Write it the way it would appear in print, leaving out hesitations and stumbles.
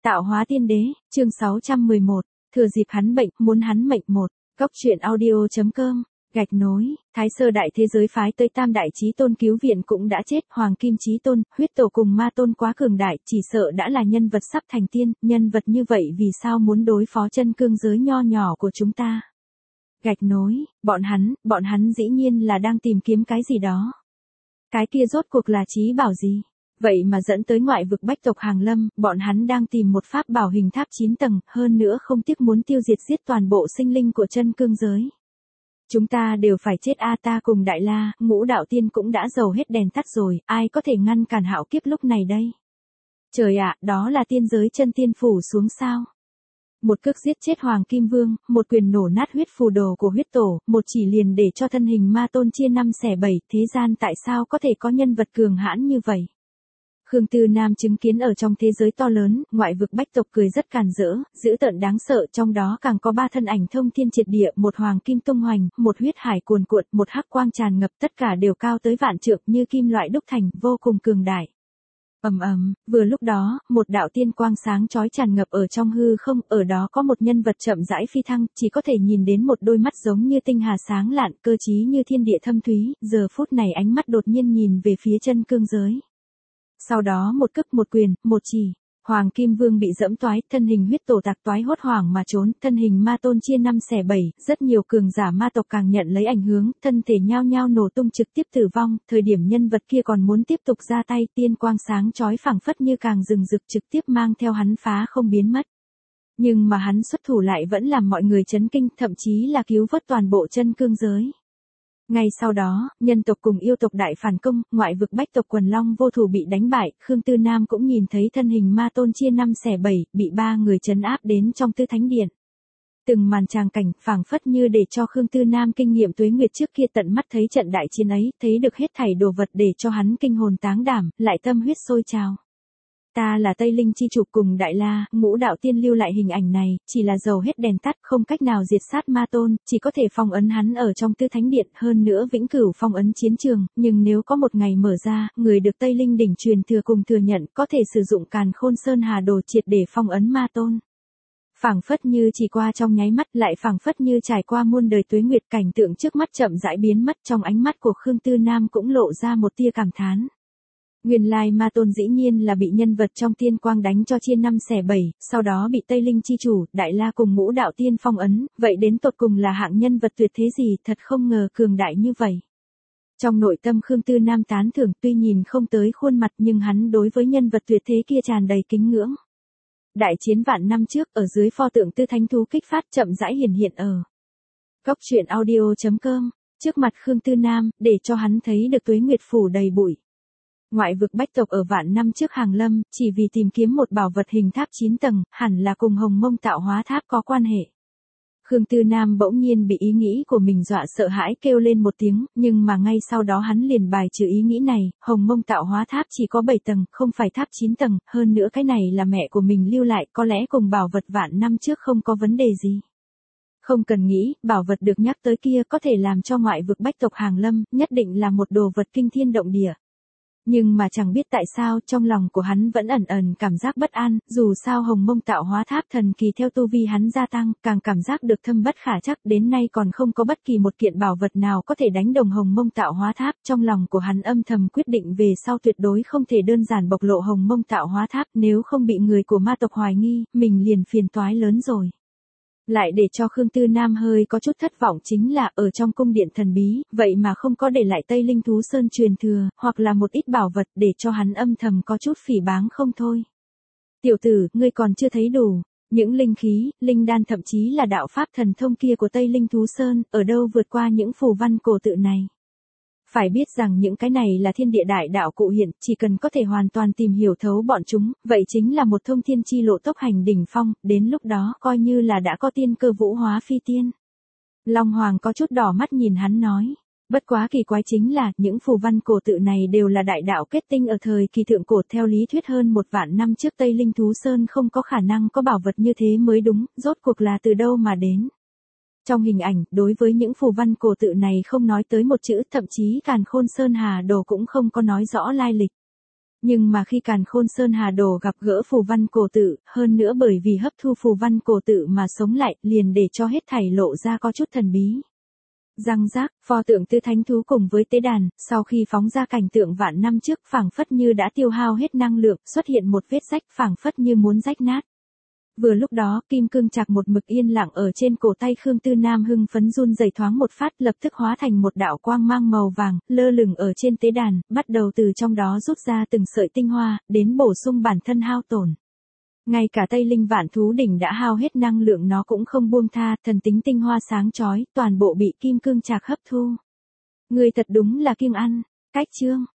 Tạo hóa tiên đế, chương 611, thừa dịp hắn bệnh, muốn hắn mệnh một. Góc truyện audio.com, gạch nối, Thái Sơ Đại thế giới phái tới Tam Đại Chí Tôn cứu viện cũng đã chết, Hoàng Kim Chí Tôn, huyết tổ cùng ma tôn quá cường đại, chỉ sợ đã là nhân vật sắp thành tiên, nhân vật như vậy vì sao muốn đối phó chân cương giới nho nhỏ của chúng ta. Gạch nối, bọn hắn dĩ nhiên là đang tìm kiếm cái gì đó. Cái kia rốt cuộc là chí bảo gì? Vậy mà dẫn tới ngoại vực bách tộc hàng lâm, bọn hắn đang tìm một pháp bảo hình tháp 9 tầng, hơn nữa không tiếc muốn tiêu diệt giết toàn bộ sinh linh của chân cương giới. Chúng ta đều phải chết a, ta cùng Đại La, Ngũ Đạo Tiên cũng đã dầu hết đèn tắt rồi, ai có thể ngăn cản hạo kiếp lúc này đây? Trời ạ, đó là tiên giới chân tiên phủ xuống sao? Một cước giết chết Hoàng Kim Vương, một quyền nổ nát huyết phù đồ của huyết tổ, một chỉ liền để cho thân hình ma tôn chia 5 xẻ 7, thế gian tại sao có thể có nhân vật cường hãn như vậy? Khương Tư Nam chứng kiến ở trong thế giới to lớn, ngoại vực bách tộc cười rất càn rỡ, dữ tợn đáng sợ, trong đó càng có 3 thân ảnh thông thiên triệt địa, một hoàng kim tung hoành, một huyết hải cuồn cuộn, một hắc quang tràn ngập, tất cả đều cao tới vạn trượng như kim loại đúc thành, vô cùng cường đại. Vừa lúc đó, một đạo tiên quang sáng chói tràn ngập ở trong hư không, ở đó có một nhân vật chậm rãi phi thăng, chỉ có thể nhìn đến một đôi mắt giống như tinh hà sáng lạn, cơ trí như thiên địa thâm thúy, giờ phút này ánh mắt đột nhiên nhìn về phía chân cương giới. Sau đó một cước một quyền, một chỉ, Hoàng Kim Vương bị dẫm toái, thân hình huyết tổ tạc toái hốt hoảng mà trốn, thân hình ma tôn chia 5 xẻ 7, rất nhiều cường giả ma tộc càng nhận lấy ảnh hưởng, thân thể nhao nhao nổ tung trực tiếp tử vong, thời điểm nhân vật kia còn muốn tiếp tục ra tay, tiên quang sáng chói phảng phất như càng rừng rực trực tiếp mang theo hắn phá không biến mất. Nhưng mà hắn xuất thủ lại vẫn làm mọi người chấn kinh, thậm chí là cứu vớt toàn bộ chân cương giới. Ngay sau đó, nhân tộc cùng yêu tộc đại phản công, ngoại vực bách tộc quần long vô thủ bị đánh bại, Khương Tư Nam cũng nhìn thấy thân hình ma tôn chia 5 xẻ 7, bị 3 người trấn áp đến trong Tư Thánh Điện. Từng màn tràng cảnh, phảng phất như để cho Khương Tư Nam kinh nghiệm tuế nguyệt trước kia tận mắt thấy trận đại chiến ấy, thấy được hết thảy đồ vật để cho hắn kinh hồn táng đảm, lại tâm huyết sôi trào. Ta là Tây Linh chi chủ cùng Đại La, Ngũ Đạo Tiên lưu lại hình ảnh này, chỉ là dầu hết đèn tắt, không cách nào diệt sát ma tôn, chỉ có thể phong ấn hắn ở trong Tư Thánh Điện, hơn nữa vĩnh cửu phong ấn chiến trường, nhưng nếu có một ngày mở ra, người được Tây Linh đỉnh truyền thừa cùng thừa nhận, có thể sử dụng Càn Khôn Sơn Hà Đồ triệt để phong ấn ma tôn. Phảng phất như chỉ qua trong nháy mắt, lại phảng phất như trải qua muôn đời tuế nguyệt, cảnh tượng trước mắt chậm rãi biến mất, trong ánh mắt của Khương Tư Nam cũng lộ ra một tia cảm thán. Nguyên lai ma tôn dĩ nhiên là bị nhân vật trong tiên quang đánh cho chia 5 xẻ 7, sau đó bị Tây Linh chi chủ, Đại La cùng Ngũ Đạo Tiên phong ấn, vậy đến tột cùng là hạng nhân vật tuyệt thế gì, thật không ngờ cường đại như vậy. Trong nội tâm Khương Tư Nam tán thưởng, tuy nhìn không tới khuôn mặt nhưng hắn đối với nhân vật tuyệt thế kia tràn đầy kính ngưỡng. Đại chiến vạn năm trước, ở dưới pho tượng Tư Thánh Thú kích phát chậm rãi hiển hiện ở góc truyện audio.com, trước mặt Khương Tư Nam, để cho hắn thấy được tuế nguyệt phủ đầy bụi. Ngoại vực bách tộc ở vạn năm trước hàng lâm, chỉ vì tìm kiếm một bảo vật hình tháp 9 tầng, hẳn là cùng Hồng Mông Tạo Hóa Tháp có quan hệ. Khương Tư Nam bỗng nhiên bị ý nghĩ của mình dọa sợ hãi kêu lên một tiếng, nhưng mà ngay sau đó hắn liền bài trừ ý nghĩ này, Hồng Mông Tạo Hóa Tháp chỉ có 7 tầng, không phải tháp 9 tầng, hơn nữa cái này là mẹ của mình lưu lại, có lẽ cùng bảo vật vạn năm trước không có vấn đề gì. Không cần nghĩ, bảo vật được nhắc tới kia có thể làm cho ngoại vực bách tộc hàng lâm, nhất định là một đồ vật kinh thiên động địa. Nhưng mà chẳng biết tại sao trong lòng của hắn vẫn ẩn ẩn cảm giác bất an, dù sao Hồng Mông Tạo Hóa Tháp thần kỳ theo tu vi hắn gia tăng, càng cảm giác được thâm bất khả trắc, đến nay còn không có bất kỳ một kiện bảo vật nào có thể đánh đồng Hồng Mông Tạo Hóa Tháp, trong lòng của hắn âm thầm quyết định về sau tuyệt đối không thể đơn giản bộc lộ Hồng Mông Tạo Hóa Tháp, nếu không bị người của ma tộc hoài nghi, mình liền phiền toái lớn rồi. Lại để cho Khương Tư Nam hơi có chút thất vọng chính là ở trong cung điện thần bí, vậy mà không có để lại Tây Linh Thú Sơn truyền thừa, hoặc là một ít bảo vật để cho hắn âm thầm có chút phỉ báng không thôi. Tiểu tử, ngươi còn chưa thấy đủ, những linh khí, linh đan thậm chí là đạo pháp thần thông kia của Tây Linh Thú Sơn, ở đâu vượt qua những phù văn cổ tự này. Phải biết rằng những cái này là thiên địa đại đạo cụ hiện, chỉ cần có thể hoàn toàn tìm hiểu thấu bọn chúng, vậy chính là một thông thiên chi lộ tốc hành đỉnh phong, đến lúc đó coi như là đã có tiên cơ vũ hóa phi tiên. Long Hoàng có chút đỏ mắt nhìn hắn nói, bất quá kỳ quái chính là những phù văn cổ tự này đều là đại đạo kết tinh ở thời kỳ thượng cổ, theo lý thuyết hơn 1 vạn năm trước Tây Linh Thú Sơn không có khả năng có bảo vật như thế mới đúng, rốt cuộc là từ đâu mà đến. Trong hình ảnh, đối với những phù văn cổ tự này không nói tới một chữ, thậm chí Càn Khôn Sơn Hà Đồ cũng không có nói rõ lai lịch. Nhưng mà khi Càn Khôn Sơn Hà Đồ gặp gỡ phù văn cổ tự, hơn nữa bởi vì hấp thu phù văn cổ tự mà sống lại, liền để cho hết thảy lộ ra có chút thần bí. Răng rác, pho tượng Tứ Thánh Thú cùng với tế đàn, sau khi phóng ra cảnh tượng vạn năm trước phảng phất như đã tiêu hao hết năng lượng, xuất hiện một vết rách phảng phất như muốn rách nát. Vừa lúc đó, kim cương trạc một mực yên lặng ở trên cổ tay Khương Tư Nam hưng phấn run rẩy thoáng một phát, lập tức hóa thành một đạo quang mang màu vàng, lơ lửng ở trên tế đàn, bắt đầu từ trong đó rút ra từng sợi tinh hoa, đến bổ sung bản thân hao tổn. Ngay cả Tây Linh Vạn Thú Đỉnh đã hao hết năng lượng nó cũng không buông tha, thần tính tinh hoa sáng chói, toàn bộ bị kim cương trạc hấp thu. Người thật đúng là kiêng ăn. Cách chương